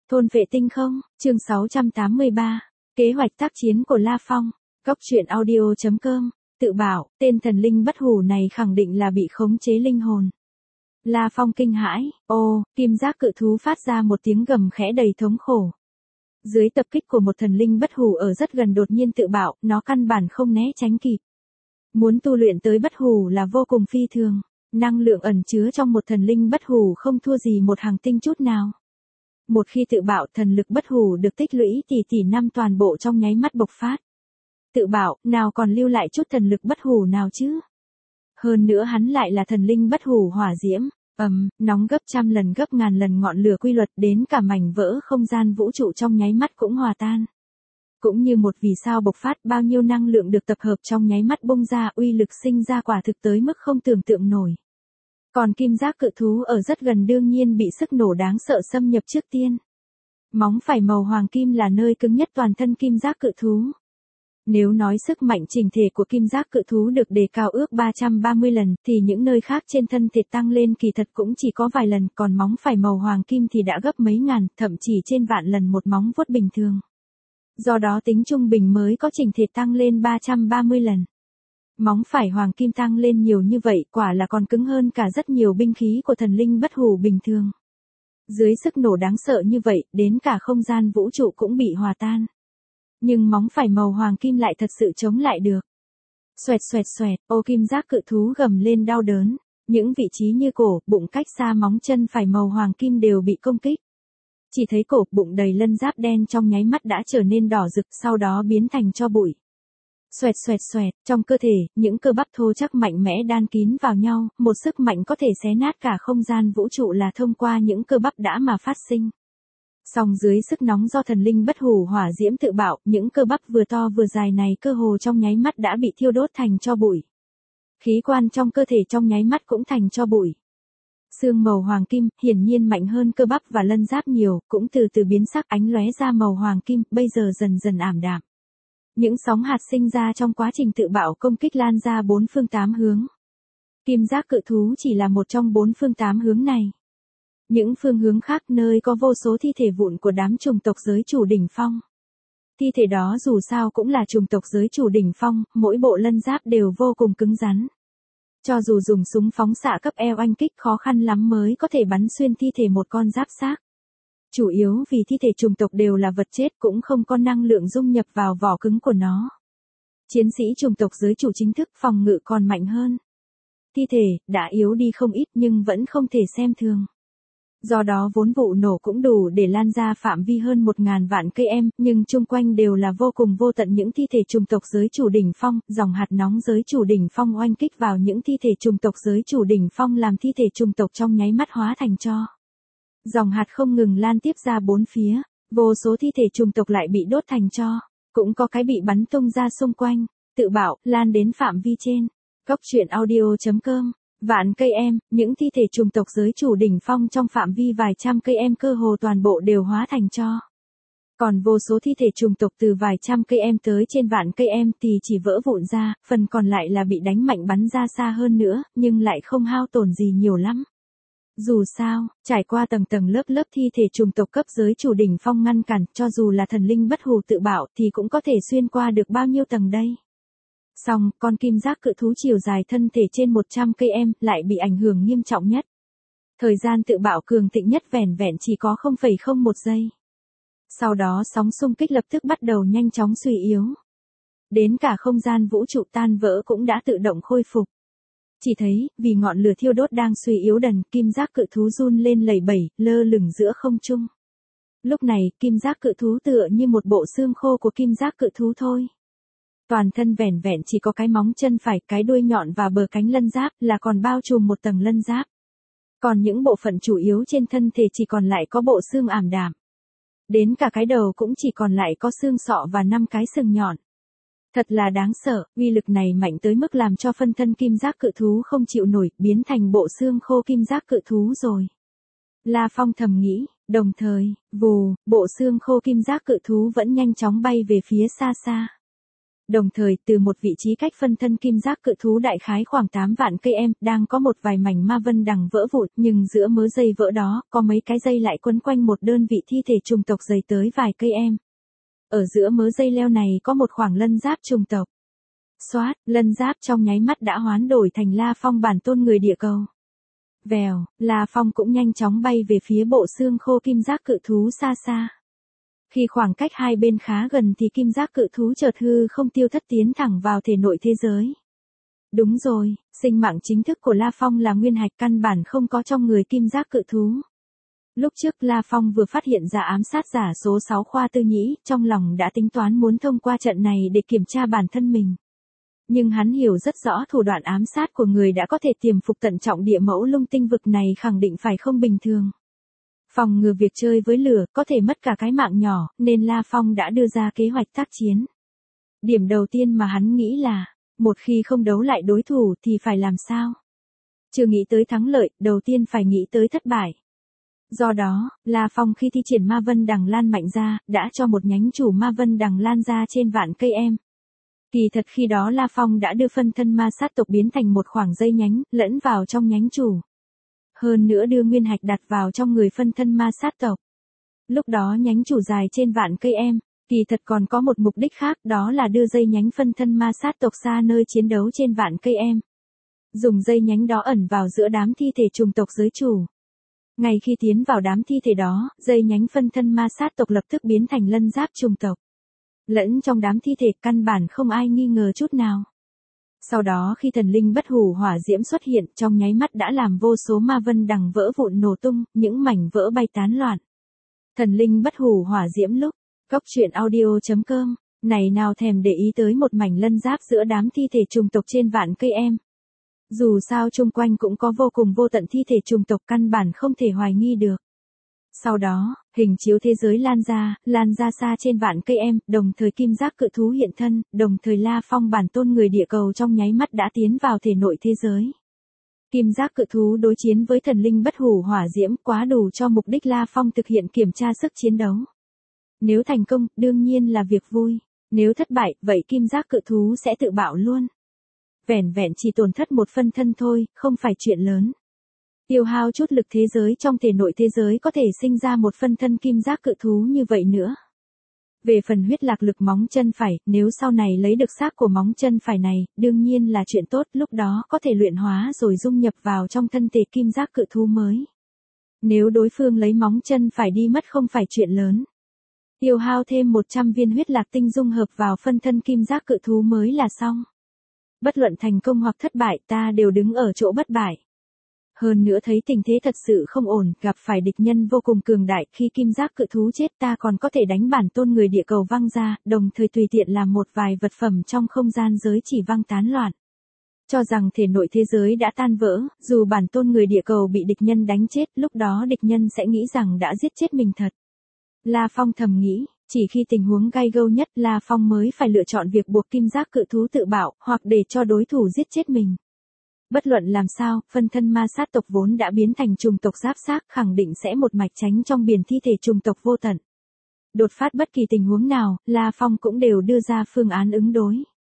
Thôn vệ tinh không, chương 683. Kế hoạch tác chiến của La Phong. Góc truyện audio.com. Tự bảo, tên thần linh bất hủ này khẳng định là bị khống chế linh hồn. La Phong kinh hãi, kim giác cự thú phát ra một tiếng gầm khẽ đầy thống khổ. Dưới tập kích của một thần linh bất hủ ở rất gần đột nhiên tự bạo, nó căn bản không né tránh kịp. Muốn tu luyện tới bất hủ là vô cùng phi thường. Năng lượng ẩn chứa trong một thần linh bất hủ không thua gì một hành tinh chút nào. Một khi tự bạo, thần lực bất hủ được tích lũy tỷ năm toàn bộ trong nháy mắt bộc phát. Tự bạo, nào còn lưu lại chút thần lực bất hủ nào chứ? Hơn nữa hắn lại là thần linh bất hủ hỏa diễm, nóng gấp trăm lần gấp ngàn lần ngọn lửa quy luật, đến cả mảnh vỡ không gian vũ trụ trong nháy mắt cũng hòa tan. Cũng như một vì sao bộc phát, bao nhiêu năng lượng được tập hợp trong nháy mắt bung ra, uy lực sinh ra quả thực tới mức không tưởng tượng nổi. Còn kim giác cự thú ở rất gần đương nhiên bị sức nổ đáng sợ xâm nhập trước tiên. Móng phải màu hoàng kim là nơi cứng nhất toàn thân kim giác cự thú. Nếu nói sức mạnh chỉnh thể của kim giác cự thú được đề cao ước 330 lần, thì những nơi khác trên thân thể tăng lên kỳ thật cũng chỉ có vài lần, còn móng phải màu hoàng kim thì đã gấp mấy ngàn, thậm chí trên vạn lần một móng vuốt bình thường. Do đó tính trung bình mới có chỉnh thể tăng lên 330 lần. Móng phải hoàng kim tăng lên nhiều như vậy quả là còn cứng hơn cả rất nhiều binh khí của thần linh bất hủ bình thường. Dưới sức nổ đáng sợ như vậy, đến cả không gian vũ trụ cũng bị hòa tan. Nhưng móng phải màu hoàng kim lại thật sự chống lại được. Xoẹt xoẹt xoẹt, kim giác cự thú gầm lên đau đớn. Những vị trí như cổ, bụng cách xa móng chân phải màu hoàng kim đều bị công kích. Chỉ thấy cổ, bụng đầy lân giáp đen trong nháy mắt đã trở nên đỏ rực, sau đó biến thành tro bụi. Xoẹt xoẹt xoẹt, trong cơ thể, những cơ bắp thô chắc mạnh mẽ đan kín vào nhau, một sức mạnh có thể xé nát cả không gian vũ trụ là thông qua những cơ bắp đã mà phát sinh. Song dưới sức nóng do thần linh bất hủ hỏa diễm tự bạo, những cơ bắp vừa to vừa dài này cơ hồ trong nháy mắt đã bị thiêu đốt thành tro bụi. Khí quan trong cơ thể trong nháy mắt cũng thành tro bụi. Xương màu hoàng kim, hiển nhiên mạnh hơn cơ bắp và lân giáp nhiều, cũng từ từ biến sắc, ánh lóe ra màu hoàng kim, bây giờ dần dần ảm đạm. Những sóng hạt sinh ra trong quá trình tự bạo công kích lan ra bốn phương tám hướng. Kim giác cự thú chỉ là một trong bốn phương tám hướng này. Những phương hướng khác nơi có vô số thi thể vụn của đám chủng tộc giới chủ đỉnh phong. Thi thể đó dù sao cũng là chủng tộc giới chủ đỉnh phong, mỗi bộ lân giáp đều vô cùng cứng rắn. Cho dù dùng súng phóng xạ cấp eo oanh kích khó khăn lắm mới có thể bắn xuyên thi thể một con giáp xác. Chủ yếu vì thi thể chủng tộc đều là vật chết cũng không có năng lượng dung nhập vào vỏ cứng của nó. Chiến sĩ chủng tộc giới chủ chính thức phòng ngự còn mạnh hơn. Thi thể đã yếu đi không ít nhưng vẫn không thể xem thường. Do đó vốn vụ nổ cũng đủ để lan ra phạm vi hơn 1000 vạn cây em, nhưng chung quanh đều là vô cùng vô tận những thi thể chủng tộc giới chủ đỉnh phong, dòng hạt nóng giới chủ đỉnh phong oanh kích vào những thi thể chủng tộc giới chủ đỉnh phong làm thi thể chủng tộc trong nháy mắt hóa thành tro. Dòng hạt không ngừng lan tiếp ra bốn phía, vô số thi thể chủng tộc lại bị đốt thành tro, cũng có cái bị bắn tung ra xung quanh, tự bạo, lan đến phạm vi trên. Góc truyện audio.com. Vạn cây em, những thi thể chủng tộc giới chủ đỉnh phong trong phạm vi vài trăm cây em cơ hồ toàn bộ đều hóa thành tro. Còn vô số thi thể chủng tộc từ vài trăm cây em tới trên vạn cây em thì chỉ vỡ vụn ra, phần còn lại là bị đánh mạnh bắn ra xa hơn nữa, nhưng lại không hao tổn gì nhiều lắm. Dù sao, trải qua tầng tầng lớp lớp thi thể chủng tộc cấp giới chủ đỉnh phong ngăn cản, cho dù là thần linh bất hủ tự bạo thì cũng có thể xuyên qua được bao nhiêu tầng đây. Song, con kim giác cự thú chiều dài thân thể trên 100 cây em lại bị ảnh hưởng nghiêm trọng nhất. Thời gian tự bạo cường thịnh nhất vẻn vẹn chỉ có 0,01 giây. Sau đó sóng xung kích lập tức bắt đầu nhanh chóng suy yếu. Đến cả không gian vũ trụ tan vỡ cũng đã tự động khôi phục. Chỉ thấy, vì ngọn lửa thiêu đốt đang suy yếu dần, kim giác cự thú run lên lẩy bẩy, lơ lửng giữa không trung. Lúc này, kim giác cự thú tựa như một bộ xương khô của kim giác cự thú thôi. Toàn thân vẻn vẹn chỉ có cái móng chân phải, cái đuôi nhọn và bờ cánh lân giáp là còn bao trùm một tầng lân giáp. Còn những bộ phận chủ yếu trên thân thể chỉ còn lại có bộ xương ảm đạm. Đến cả cái đầu cũng chỉ còn lại có xương sọ và 5 cái sừng nhọn. Thật là đáng sợ, uy lực này mạnh tới mức làm cho phân thân kim giác cự thú không chịu nổi, biến thành bộ xương khô kim giác cự thú rồi. La Phong thầm nghĩ, đồng thời, vù, bộ xương khô kim giác cự thú vẫn nhanh chóng bay về phía xa xa. Đồng thời, từ một vị trí cách phân thân kim giác cự thú đại khái khoảng 8 vạn cây em, đang có một vài mảnh ma vân đằng vỡ vụn, nhưng giữa mớ dây vỡ đó, có mấy cái dây lại quấn quanh một đơn vị thi thể trùng tộc dày tới vài cây em. Ở giữa mớ dây leo này có một khoảng lân giáp trùng tộc. Xoát, lân giáp trong nháy mắt đã hoán đổi thành La Phong bản tôn người địa cầu. Vèo, La Phong cũng nhanh chóng bay về phía bộ xương khô kim giác cự thú xa xa. Khi khoảng cách hai bên khá gần thì kim giác cự thú chợt hư không tiêu thất tiến thẳng vào thể nội thế giới. Đúng rồi, sinh mạng chính thức của La Phong là nguyên hạch căn bản không có trong người kim giác cự thú. Lúc trước La Phong vừa phát hiện ra ám sát giả số 6 Khoa Tư Nhĩ, trong lòng đã tính toán muốn thông qua trận này để kiểm tra bản thân mình. Nhưng hắn hiểu rất rõ thủ đoạn ám sát của người đã có thể tiềm phục tận trọng địa mẫu lung tinh vực này khẳng định phải không bình thường. Phòng ngừa việc chơi với lửa có thể mất cả cái mạng nhỏ, nên La Phong đã đưa ra kế hoạch tác chiến. Điểm đầu tiên mà hắn nghĩ là, một khi không đấu lại đối thủ thì phải làm sao? Chưa nghĩ tới thắng lợi, đầu tiên phải nghĩ tới thất bại. Do đó, La Phong khi thi triển ma vân đằng lan mạnh ra, đã cho một nhánh chủ ma vân đằng lan ra trên vạn cây em. Kỳ thật khi đó La Phong đã đưa phân thân ma sát tộc biến thành một khoảng dây nhánh, lẫn vào trong nhánh chủ. Hơn nữa đưa nguyên hạch đặt vào trong người phân thân ma sát tộc. Lúc đó nhánh chủ dài trên vạn cây em, kỳ thật còn có một mục đích khác, đó là đưa dây nhánh phân thân ma sát tộc xa nơi chiến đấu trên vạn cây em. Dùng dây nhánh đó ẩn vào giữa đám thi thể trùng tộc giới chủ. Ngay khi tiến vào đám thi thể đó, dây nhánh phân thân ma sát tộc lập tức biến thành lân giáp trùng tộc. Lẫn trong đám thi thể căn bản không ai nghi ngờ chút nào. Sau đó khi thần linh bất hủ hỏa diễm xuất hiện, trong nháy mắt đã làm vô số ma vân đằng vỡ vụn nổ tung, những mảnh vỡ bay tán loạn. Thần linh bất hủ hỏa diễm lúc, góc truyện audio.com, này nào thèm để ý tới một mảnh lân giáp giữa đám thi thể trùng tộc trên vạn cây em. Dù sao chung quanh cũng có vô cùng vô tận thi thể trùng tộc căn bản không thể hoài nghi được. Sau đó, hình chiếu thế giới lan ra xa trên vạn cây em, đồng thời kim giác cự thú hiện thân, đồng thời La Phong bản tôn người địa cầu trong nháy mắt đã tiến vào thể nội thế giới. Kim giác cự thú đối chiến với thần linh bất hủ hỏa diễm quá đủ cho mục đích La Phong thực hiện kiểm tra sức chiến đấu. Nếu thành công, đương nhiên là việc vui. Nếu thất bại, vậy kim giác cự thú sẽ tự bạo luôn. Vẻn vẹn chỉ tổn thất một phân thân thôi, không phải chuyện lớn. Tiêu hao chút lực thế giới trong thể nội thế giới có thể sinh ra một phân thân kim giác cự thú như vậy nữa. Về phần huyết lạc lực móng chân phải, nếu sau này lấy được xác của móng chân phải này, đương nhiên là chuyện tốt, lúc đó có thể luyện hóa rồi dung nhập vào trong thân thể kim giác cự thú mới. Nếu đối phương lấy móng chân phải đi mất không phải chuyện lớn. Tiêu hao thêm 100 viên huyết lạc tinh dung hợp vào phân thân kim giác cự thú mới là xong. Bất luận thành công hoặc thất bại ta đều đứng ở chỗ bất bại. Hơn nữa thấy tình thế thật sự không ổn, gặp phải địch nhân vô cùng cường đại, khi kim giác cự thú chết ta còn có thể đánh bản tôn người địa cầu văng ra, đồng thời tùy tiện làm một vài vật phẩm trong không gian giới chỉ văng tán loạn. Cho rằng thể nội thế giới đã tan vỡ, dù bản tôn người địa cầu bị địch nhân đánh chết, lúc đó địch nhân sẽ nghĩ rằng đã giết chết mình thật. La Phong thầm nghĩ, chỉ khi tình huống gay gâu nhất La Phong mới phải lựa chọn việc buộc kim giác cự thú tự bạo, hoặc để cho đối thủ giết chết mình. Bất luận làm sao, phân thân ma sát tộc vốn đã biến thành trùng tộc giáp xác, khẳng định sẽ một mạch tránh trong biển thi thể trùng tộc vô tận. Đột phát bất kỳ tình huống nào, La Phong cũng đều đưa ra phương án ứng đối.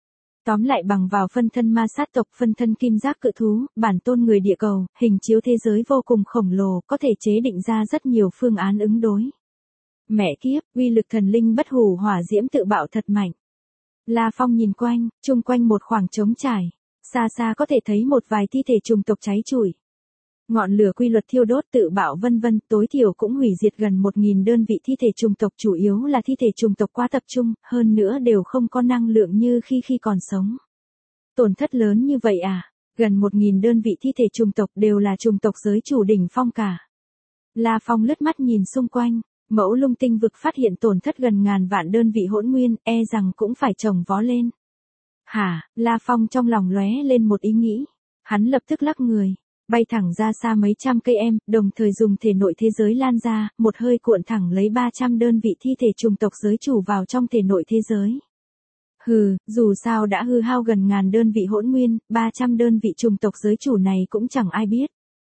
Tóm lại bằng vào phân thân ma sát tộc, phân thân kim giác cự thú, bản tôn người địa cầu, hình chiếu thế giới vô cùng khổng lồ, có thể chế định ra rất nhiều phương án ứng đối. Mẹ kiếp, uy lực thần linh bất hủ hỏa diễm tự bạo thật mạnh. La Phong nhìn quanh, chung quanh một khoảng trống trải. Xa xa có thể thấy một vài thi thể trùng tộc cháy chùi. Ngọn lửa quy luật thiêu đốt tự bạo vân vân, tối thiểu cũng hủy diệt gần 1000 đơn vị thi thể trùng tộc, chủ yếu là thi thể trùng tộc quá tập trung, hơn nữa đều không có năng lượng như khi còn sống. Tổn thất lớn như vậy à? Gần 1000 đơn vị thi thể trùng tộc đều là trùng tộc giới chủ đỉnh phong cả. La Phong lướt mắt nhìn xung quanh, mẫu lung tinh vực phát hiện tổn thất gần ngàn vạn đơn vị hỗn nguyên, e rằng cũng phải chồng vó lên. Hả, La Phong trong lòng lóe lên một ý nghĩ. Hắn lập tức lắc người, bay thẳng ra xa mấy trăm cây em, đồng thời dùng thể nội thế giới lan ra, một hơi cuộn thẳng lấy 300 đơn vị thi thể trùng tộc giới chủ vào trong thể nội thế giới. Hừ, dù sao đã hư hao gần ngàn đơn vị hỗn nguyên, 300 đơn vị trùng tộc giới chủ này cũng chẳng ai biết.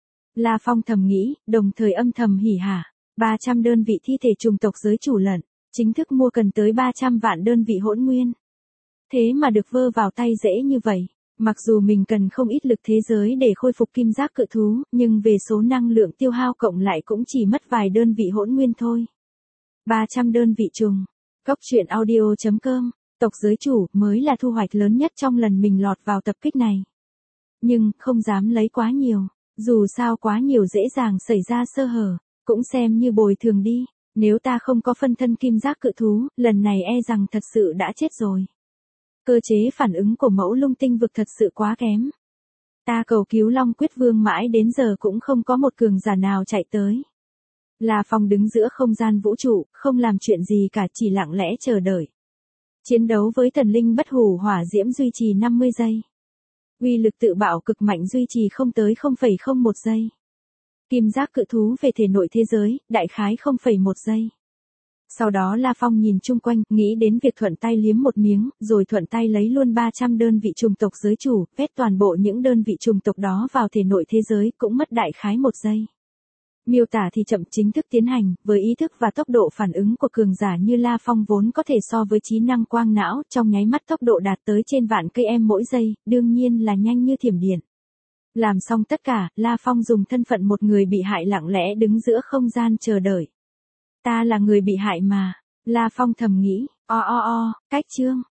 La Phong thầm nghĩ, đồng thời âm thầm hỉ hả. 300 đơn vị thi thể trùng tộc giới chủ lận, chính thức mua cần tới 300 vạn đơn vị hỗn nguyên. Thế mà được vơ vào tay dễ như vậy. Mặc dù mình cần không ít lực thế giới để khôi phục kim giác cự thú, nhưng về số năng lượng tiêu hao cộng lại cũng chỉ mất vài đơn vị hỗn nguyên thôi. 300 đơn vị trùng. Cốc truyện audio.com. Tộc giới chủ mới là thu hoạch lớn nhất trong lần mình lọt vào tập kích này. Nhưng, không dám lấy quá nhiều. Dù sao quá nhiều dễ dàng xảy ra sơ hở. Cũng xem như bồi thường đi. Nếu ta không có phân thân kim giác cự thú, lần này e rằng thật sự đã chết rồi. Cơ chế phản ứng của mẫu lung tinh vực thật sự quá kém. Ta cầu cứu Long Quyết Vương mãi đến giờ cũng không có một cường giả nào chạy tới. La Phong đứng giữa không gian vũ trụ, không làm chuyện gì cả, chỉ lặng lẽ chờ đợi. Chiến đấu với thần linh bất hủ hỏa diễm duy trì 50 giây. Uy lực tự bạo cực mạnh duy trì không tới 0,01 giây. Kim giác cự thú về thể nội thế giới, đại khái 0,1 giây. Sau đó La Phong nhìn chung quanh, nghĩ đến việc thuận tay liếm một miếng, rồi thuận tay lấy luôn 300 đơn vị trùng tộc giới chủ, vét toàn bộ những đơn vị trùng tộc đó vào thể nội thế giới, cũng mất đại khái 1 giây. Miêu tả thì chậm, chính thức tiến hành, với ý thức và tốc độ phản ứng của cường giả như La Phong vốn có thể so với trí năng quang não, trong nháy mắt tốc độ đạt tới trên vạn cây em mỗi giây, đương nhiên là nhanh như thiểm điện. Làm xong tất cả, La Phong dùng thân phận một người bị hại lặng lẽ đứng giữa không gian chờ đợi. Ta là người bị hại mà. La Phong thầm nghĩ, cách chương.